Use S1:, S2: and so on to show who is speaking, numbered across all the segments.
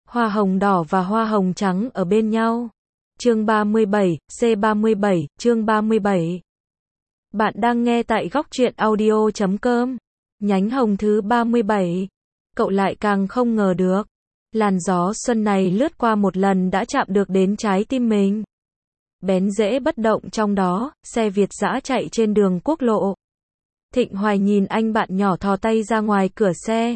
S1: Hoa hồng đỏ và hoa hồng trắng ở bên nhau. Chương 37, C37, chương 37. Bạn đang nghe tại góc truyện audio.com. Nhánh hồng thứ 37. Cậu lại càng không ngờ được. Làn gió xuân này lướt qua một lần đã chạm được đến trái tim mình. Bén rễ bất động trong đó, xe Việt dã chạy trên đường quốc lộ. Thịnh Hoài nhìn anh bạn nhỏ thò tay ra ngoài cửa xe.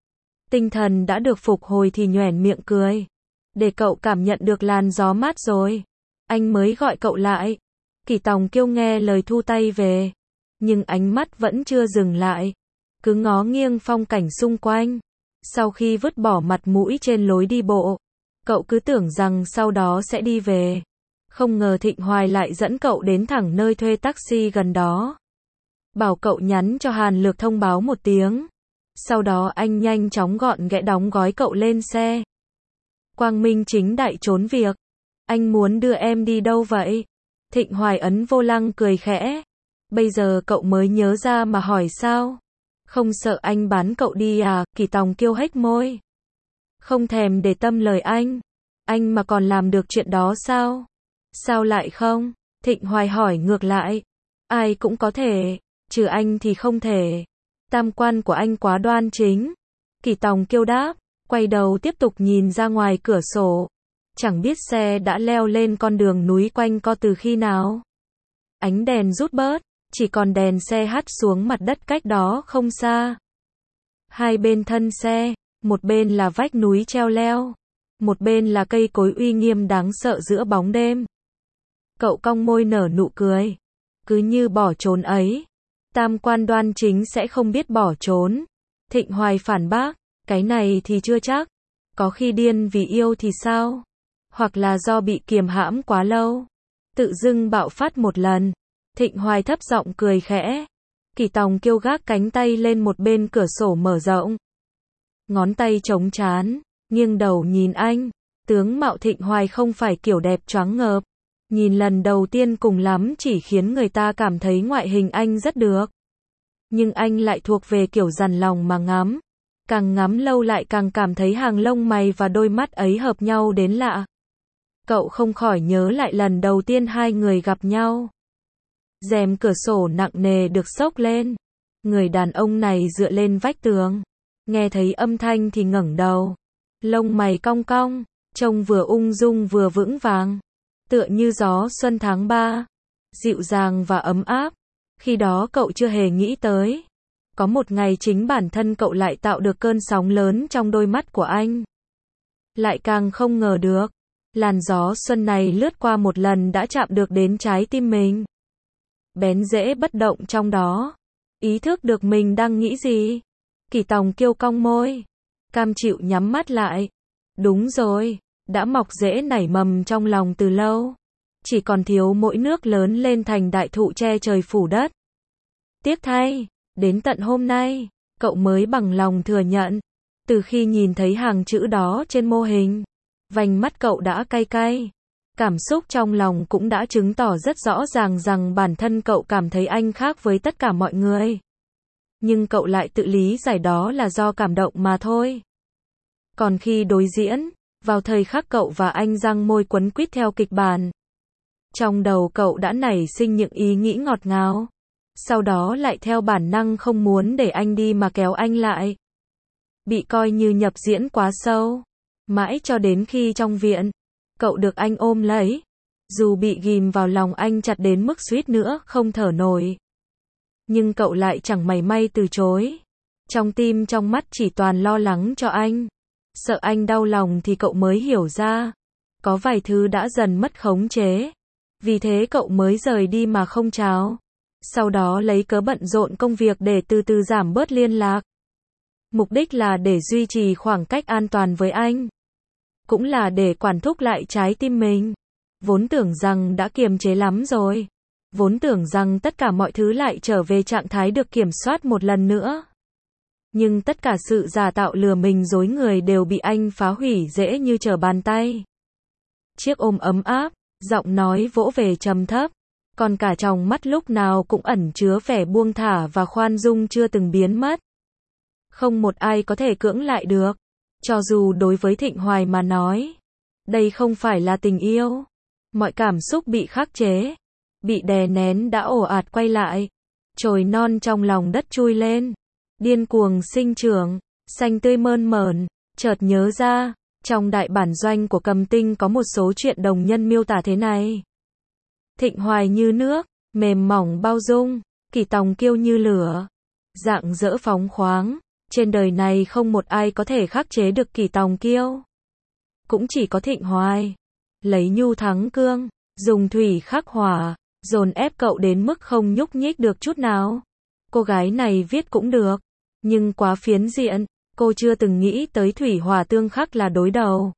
S1: Tinh thần đã được phục hồi thì nhoẻn miệng cười. Để cậu cảm nhận được làn gió mát rồi. Anh mới gọi cậu lại. Kỳ Tòng Kiêu nghe lời thu tay về. Nhưng ánh mắt vẫn chưa dừng lại. Cứ ngó nghiêng phong cảnh xung quanh. Sau khi vứt bỏ mặt mũi trên lối đi bộ, cậu cứ tưởng rằng sau đó sẽ đi về. Không ngờ Thịnh Hoài lại dẫn cậu đến thẳng nơi thuê taxi gần đó. Bảo cậu nhắn cho Hàn Lược thông báo một tiếng. Sau đó anh nhanh chóng gọn ghẽ đóng gói cậu lên xe. Quang minh chính đại trốn việc. Anh muốn đưa em đi đâu vậy? Thịnh Hoài ấn vô lăng cười khẽ. Bây giờ cậu mới nhớ ra mà hỏi sao? Không sợ anh bán cậu đi à? Kỳ Tòng Kiêu hếch môi. Không thèm để tâm lời anh. Anh mà còn làm được chuyện đó sao? Sao lại không? Thịnh Hoài hỏi ngược lại. Ai cũng có thể, trừ anh thì không thể. Tam quan của anh quá đoan chính. Kỳ Tòng Kiêu đáp, quay đầu tiếp tục nhìn ra ngoài cửa sổ. Chẳng biết xe đã leo lên con đường núi quanh co từ khi nào. Ánh đèn rút bớt, chỉ còn đèn xe hắt xuống mặt đất cách đó không xa. Hai bên thân xe, một bên là vách núi treo leo, một bên là cây cối uy nghiêm đáng sợ giữa bóng đêm. Cậu cong môi nở nụ cười. Cứ như bỏ trốn ấy. Tam quan đoan chính sẽ không biết bỏ trốn. Thịnh Hoài phản bác, cái này thì chưa chắc. Có khi điên vì yêu thì sao? Hoặc là do bị kiềm hãm quá lâu. Tự dưng bạo phát một lần. Thịnh Hoài thấp giọng cười khẽ. Kỳ Tòng Kiêu gác cánh tay lên một bên cửa sổ mở rộng. Ngón tay chống trán, nghiêng đầu nhìn anh. Tướng mạo Thịnh Hoài không phải kiểu đẹp choáng ngợp. Nhìn lần đầu tiên cùng lắm chỉ khiến người ta cảm thấy ngoại hình anh rất được. Nhưng anh lại thuộc về kiểu dằn lòng mà ngắm. Càng ngắm lâu lại càng cảm thấy hàng lông mày và đôi mắt ấy hợp nhau đến lạ. Cậu không khỏi nhớ lại lần đầu tiên hai người gặp nhau. Rèm cửa sổ nặng nề được xốc lên. Người đàn ông này dựa lên vách tường. Nghe thấy âm thanh thì ngẩng đầu. Lông mày cong cong, trông vừa ung dung vừa vững vàng. Tựa như gió xuân tháng 3. Dịu dàng và ấm áp. Khi đó cậu chưa hề nghĩ tới. Có một ngày chính bản thân cậu lại tạo được cơn sóng lớn trong đôi mắt của anh. Lại càng không ngờ được. Làn gió xuân này lướt qua một lần đã chạm được đến trái tim mình. Bén rễ bất động trong đó. Ý thức được mình đang nghĩ gì. Kỳ Tòng Kiêu cong môi. Cam chịu nhắm mắt lại. Đúng rồi. Đã mọc rễ nảy mầm trong lòng từ lâu. Chỉ còn thiếu mỗi nước lớn lên thành đại thụ che trời phủ đất. Tiếc thay, đến tận hôm nay, cậu mới bằng lòng thừa nhận. Từ khi nhìn thấy hàng chữ đó trên mô hình, vành mắt cậu đã cay cay. Cảm xúc trong lòng cũng đã chứng tỏ rất rõ ràng rằng bản thân cậu cảm thấy anh khác với tất cả mọi người. Nhưng cậu lại tự lý giải đó là do cảm động mà thôi. Còn khi đối diễn, vào thời khắc cậu và anh răng môi quấn quýt theo kịch bản, trong đầu cậu đã nảy sinh những ý nghĩ ngọt ngào. Sau đó lại theo bản năng không muốn để anh đi mà kéo anh lại. Bị coi như nhập diễn quá sâu. Mãi cho đến khi trong viện, cậu được anh ôm lấy. Dù bị ghim vào lòng anh chặt đến mức suýt nữa không thở nổi. Nhưng cậu lại chẳng mảy may từ chối. Trong tim trong mắt chỉ toàn lo lắng cho anh. Sợ anh đau lòng thì cậu mới hiểu ra. Có vài thứ đã dần mất khống chế. Vì thế cậu mới rời đi mà không chào. Sau đó lấy cớ bận rộn công việc để từ từ giảm bớt liên lạc. Mục đích là để duy trì khoảng cách an toàn với anh. Cũng là để quản thúc lại trái tim mình. Vốn tưởng rằng đã kiềm chế lắm rồi. Vốn tưởng rằng tất cả mọi thứ lại trở về trạng thái được kiểm soát một lần nữa. Nhưng tất cả sự giả tạo lừa mình dối người đều bị anh phá hủy dễ như trở bàn tay. Chiếc ôm ấm áp, giọng nói vỗ về trầm thấp. Còn cả trong mắt lúc nào cũng ẩn chứa vẻ buông thả và khoan dung chưa từng biến mất. Không một ai có thể cưỡng lại được. Cho dù đối với Thịnh Hoài mà nói, đây không phải là tình yêu. Mọi cảm xúc bị khắc chế, bị đè nén đã ồ ạt quay lại. Chồi non trong lòng đất chui lên, điên cuồng sinh trưởng, xanh tươi mơn mởn. Chợt nhớ ra, trong đại bản doanh của Cầm Tinh có một số chuyện đồng nhân miêu tả thế này. Thịnh Hoài như nước, mềm mỏng bao dung, Kỳ Tòng Kiêu như lửa, rạng rỡ phóng khoáng. Trên đời này không một ai có thể khắc chế được Kỳ Tòng Kiêu. Cũng chỉ có Thịnh Hoài. Lấy nhu thắng cương, dùng thủy khắc hỏa, dồn ép cậu đến mức không nhúc nhích được chút nào. Cô gái này viết cũng được, nhưng quá phiến diện, cô chưa từng nghĩ tới thủy hỏa tương khắc là đối đầu.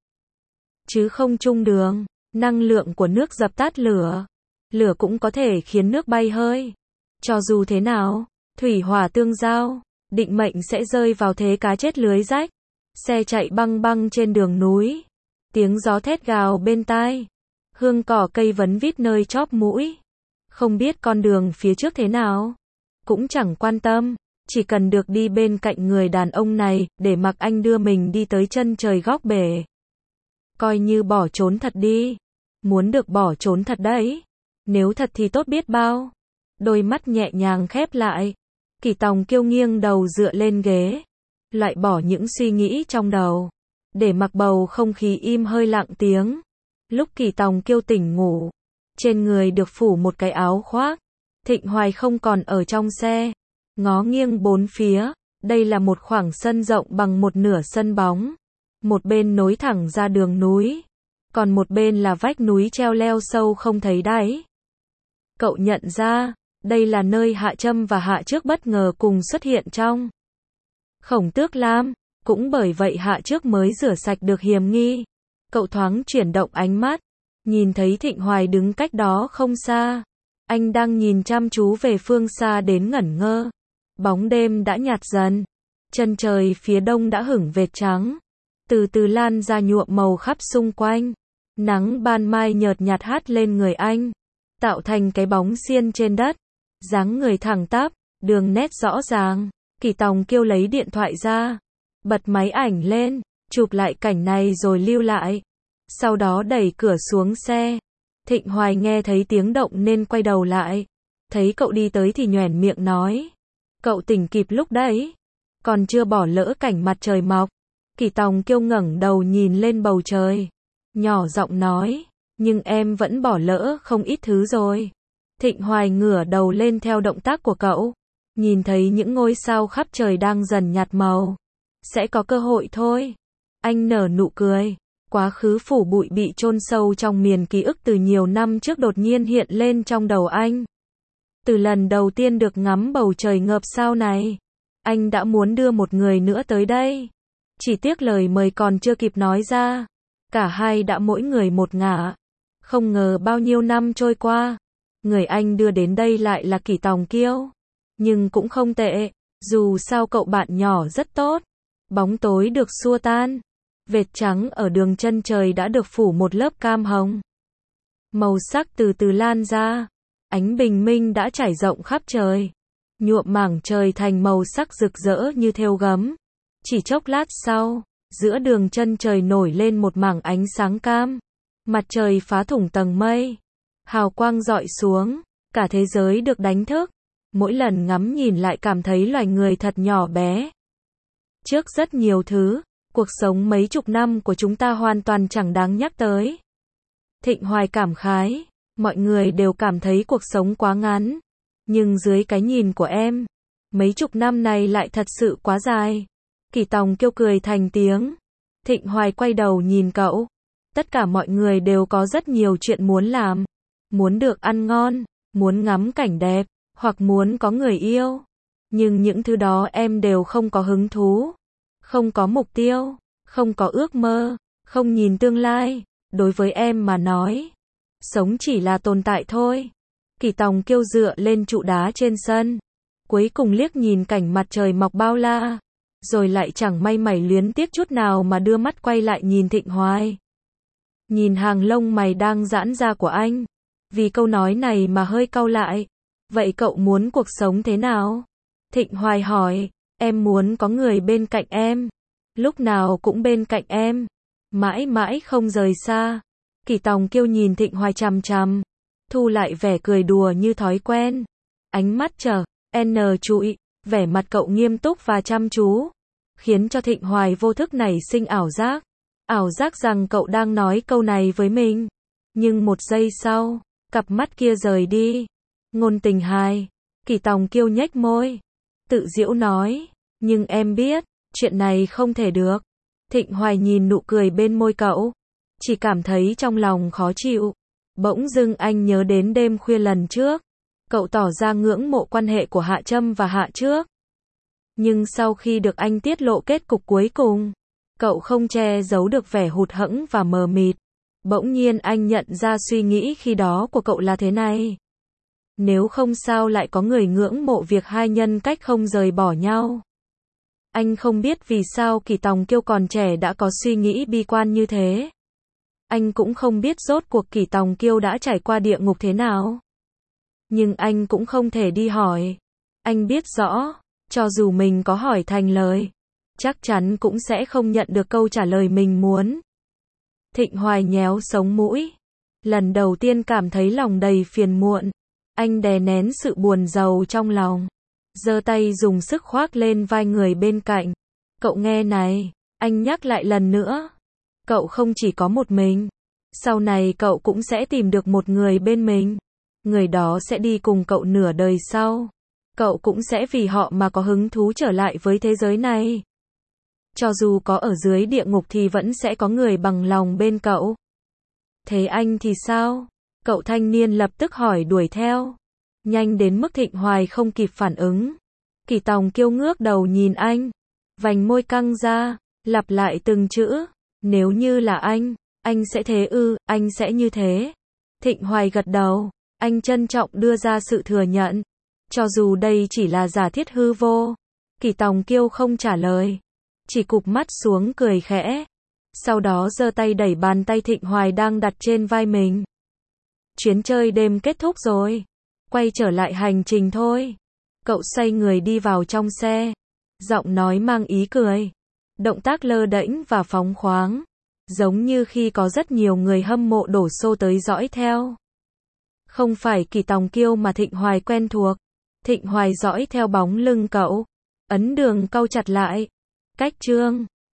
S1: Chứ không chung đường, năng lượng của nước dập tắt lửa. Lửa cũng có thể khiến nước bay hơi. Cho dù thế nào, thủy hỏa tương giao, định mệnh sẽ rơi vào thế cá chết lưới rách. Xe chạy băng băng trên đường núi. Tiếng gió thét gào bên tai. Hương cỏ cây vấn vít nơi chóp mũi. Không biết con đường phía trước thế nào. Cũng chẳng quan tâm. Chỉ cần được đi bên cạnh người đàn ông này, để mặc anh đưa mình đi tới chân trời góc bể. Coi như bỏ trốn thật đi. Muốn được bỏ trốn thật đấy. Nếu thật thì tốt biết bao. Đôi mắt nhẹ nhàng khép lại. Kỳ Tòng Kiêu nghiêng đầu dựa lên ghế. Loại bỏ những suy nghĩ trong đầu. Để mặc bầu không khí im hơi lặng tiếng. Lúc Kỳ Tòng Kiêu tỉnh ngủ, trên người được phủ một cái áo khoác. Thịnh Hoài không còn ở trong xe. Ngó nghiêng bốn phía. Đây là một khoảng sân rộng bằng một nửa sân bóng. Một bên nối thẳng ra đường núi. Còn một bên là vách núi treo leo sâu không thấy đáy. Cậu nhận ra, đây là nơi Hạ Trâm và Hạ Trước bất ngờ cùng xuất hiện trong Khổng Tước Lam. Cũng bởi vậy Hạ Trước mới rửa sạch được hiểm nghi. Cậu thoáng chuyển động ánh mắt, nhìn thấy Thịnh Hoài đứng cách đó không xa. Anh đang nhìn chăm chú về phương xa đến ngẩn ngơ. Bóng đêm đã nhạt dần. Chân trời phía đông đã hửng vệt trắng. Từ từ lan ra nhuộm màu khắp xung quanh. Nắng ban mai nhợt nhạt hát lên người anh. Tạo thành cái bóng xiên trên đất. Dáng người thẳng tắp, đường nét rõ ràng. Kỳ Tòng Kiêu lấy điện thoại ra. Bật máy ảnh lên, chụp lại cảnh này rồi lưu lại. Sau đó đẩy cửa xuống xe. Thịnh Hoài nghe thấy tiếng động nên quay đầu lại. Thấy cậu đi tới thì nhoẻn miệng nói. Cậu tỉnh kịp lúc đấy. Còn chưa bỏ lỡ cảnh mặt trời mọc. Kỳ Tòng Kiêu ngẩng đầu nhìn lên bầu trời. Nhỏ giọng nói. Nhưng em vẫn bỏ lỡ không ít thứ rồi. Thịnh Hoài ngửa đầu lên theo động tác của cậu. Nhìn thấy những ngôi sao khắp trời đang dần nhạt màu. Sẽ có cơ hội thôi. Anh nở nụ cười. Quá khứ phủ bụi bị chôn sâu trong miền ký ức từ nhiều năm trước đột nhiên hiện lên trong đầu anh. Từ lần đầu tiên được ngắm bầu trời ngợp sao này, anh đã muốn đưa một người nữa tới đây. Chỉ tiếc lời mời còn chưa kịp nói ra. Cả hai đã mỗi người một ngả. Không ngờ bao nhiêu năm trôi qua, người anh đưa đến đây lại là Kỳ Tòng Kiêu. Nhưng cũng không tệ, dù sao cậu bạn nhỏ rất tốt. Bóng tối được xua tan. Vệt trắng ở đường chân trời đã được phủ một lớp cam hồng. Màu sắc từ từ lan ra. Ánh bình minh đã trải rộng khắp trời. Nhuộm mảng trời thành màu sắc rực rỡ như thêu gấm. Chỉ chốc lát sau, giữa đường chân trời nổi lên một mảng ánh sáng cam. Mặt trời phá thủng tầng mây. Hào quang rọi xuống. Cả thế giới được đánh thức. Mỗi lần ngắm nhìn lại cảm thấy loài người thật nhỏ bé. Trước rất nhiều thứ, cuộc sống mấy chục năm của chúng ta hoàn toàn chẳng đáng nhắc tới. Thịnh Hoài cảm khái, mọi người đều cảm thấy cuộc sống quá ngắn. Nhưng dưới cái nhìn của em, mấy chục năm này lại thật sự quá dài. Kỳ Tòng Kiêu cười thành tiếng. Thịnh Hoài quay đầu nhìn cậu. Tất cả mọi người đều có rất nhiều chuyện muốn làm. Muốn được ăn ngon, muốn ngắm cảnh đẹp, hoặc muốn có người yêu. Nhưng những thứ đó em đều không có hứng thú. Không có mục tiêu, không có ước mơ, không nhìn tương lai. Đối với em mà nói, sống chỉ là tồn tại thôi. Kỳ Tòng Kiêu dựa lên trụ đá trên sân. Cuối cùng liếc nhìn cảnh mặt trời mọc bao la. Rồi lại chẳng may mảy luyến tiếc chút nào mà đưa mắt quay lại nhìn Thịnh Hoài. Nhìn hàng lông mày đang giãn ra của anh. Vì câu nói này mà hơi cau lại. Vậy cậu muốn cuộc sống thế nào? Thịnh Hoài hỏi. Em muốn có người bên cạnh em. lúc nào cũng bên cạnh em, mãi mãi không rời xa. Kỷ Tòng Kiêu nhìn Thịnh Hoài chằm chằm, thu lại vẻ cười đùa như thói quen. Ánh mắt chờ, trụi, vẻ mặt cậu nghiêm túc và chăm chú, khiến cho Thịnh Hoài vô thức nảy sinh ảo giác. Ảo giác rằng cậu đang nói câu này với mình. Nhưng một giây sau, cặp mắt kia rời đi. Ngôn tình hài. Kỷ Tòng Kiêu nhếch môi, tự giễu nói, nhưng em biết, chuyện này không thể được. Thịnh Hoài nhìn nụ cười bên môi cậu, chỉ cảm thấy trong lòng khó chịu. Bỗng dưng anh nhớ đến đêm khuya lần trước, cậu tỏ ra ngưỡng mộ quan hệ của Hạ Trâm và Hạ Trước. Nhưng sau khi được anh tiết lộ kết cục cuối cùng, cậu không che giấu được vẻ hụt hẫng và mờ mịt. Bỗng nhiên anh nhận ra suy nghĩ khi đó của cậu là thế này. Nếu không sao lại có người ngưỡng mộ việc hai nhân cách không rời bỏ nhau. Anh không biết vì sao Kỷ Tòng Kiêu còn trẻ đã có suy nghĩ bi quan như thế. Anh cũng không biết rốt cuộc Kỷ Tòng Kiêu đã trải qua địa ngục thế nào. Nhưng anh cũng không thể đi hỏi. Anh biết rõ, cho dù mình có hỏi thành lời, chắc chắn cũng sẽ không nhận được câu trả lời mình muốn. Thịnh Hoài nhéo sống mũi. Lần đầu tiên cảm thấy lòng đầy phiền muộn. Anh đè nén sự buồn rầu trong lòng, giơ tay dùng sức khoác lên vai người bên cạnh. Cậu nghe này, anh nhắc lại lần nữa. Cậu không chỉ có một mình. Sau này cậu cũng sẽ tìm được một người bên mình. Người đó sẽ đi cùng cậu nửa đời sau. Cậu cũng sẽ vì họ mà có hứng thú trở lại với thế giới này. Cho dù có ở dưới địa ngục thì vẫn sẽ có người bằng lòng bên cậu. Thế anh thì sao? Cậu thanh niên lập tức hỏi đuổi theo. Nhanh đến mức Thịnh Hoài không kịp phản ứng. Kỷ Tòng Kiêu ngước đầu nhìn anh. Vành môi căng ra, lặp lại từng chữ. Nếu như là anh sẽ thế ư, anh sẽ như thế. Thịnh Hoài gật đầu, anh trân trọng đưa ra sự thừa nhận. Cho dù đây chỉ là giả thiết hư vô. Kỷ Tòng Kiêu không trả lời, chỉ cụp mắt xuống cười khẽ. Sau đó giơ tay đẩy bàn tay Thịnh Hoài đang đặt trên vai mình. Chuyến chơi đêm kết thúc rồi. Quay trở lại hành trình thôi. Cậu xoay người đi vào trong xe. Giọng nói mang ý cười. Động tác lơ đễnh và phóng khoáng. Giống như khi có rất nhiều người hâm mộ đổ xô tới dõi theo. Không phải Kỷ Tòng Kiêu mà Thịnh Hoài quen thuộc. Thịnh Hoài dõi theo bóng lưng cậu. Ấn Đường cau chặt lại. Cách chương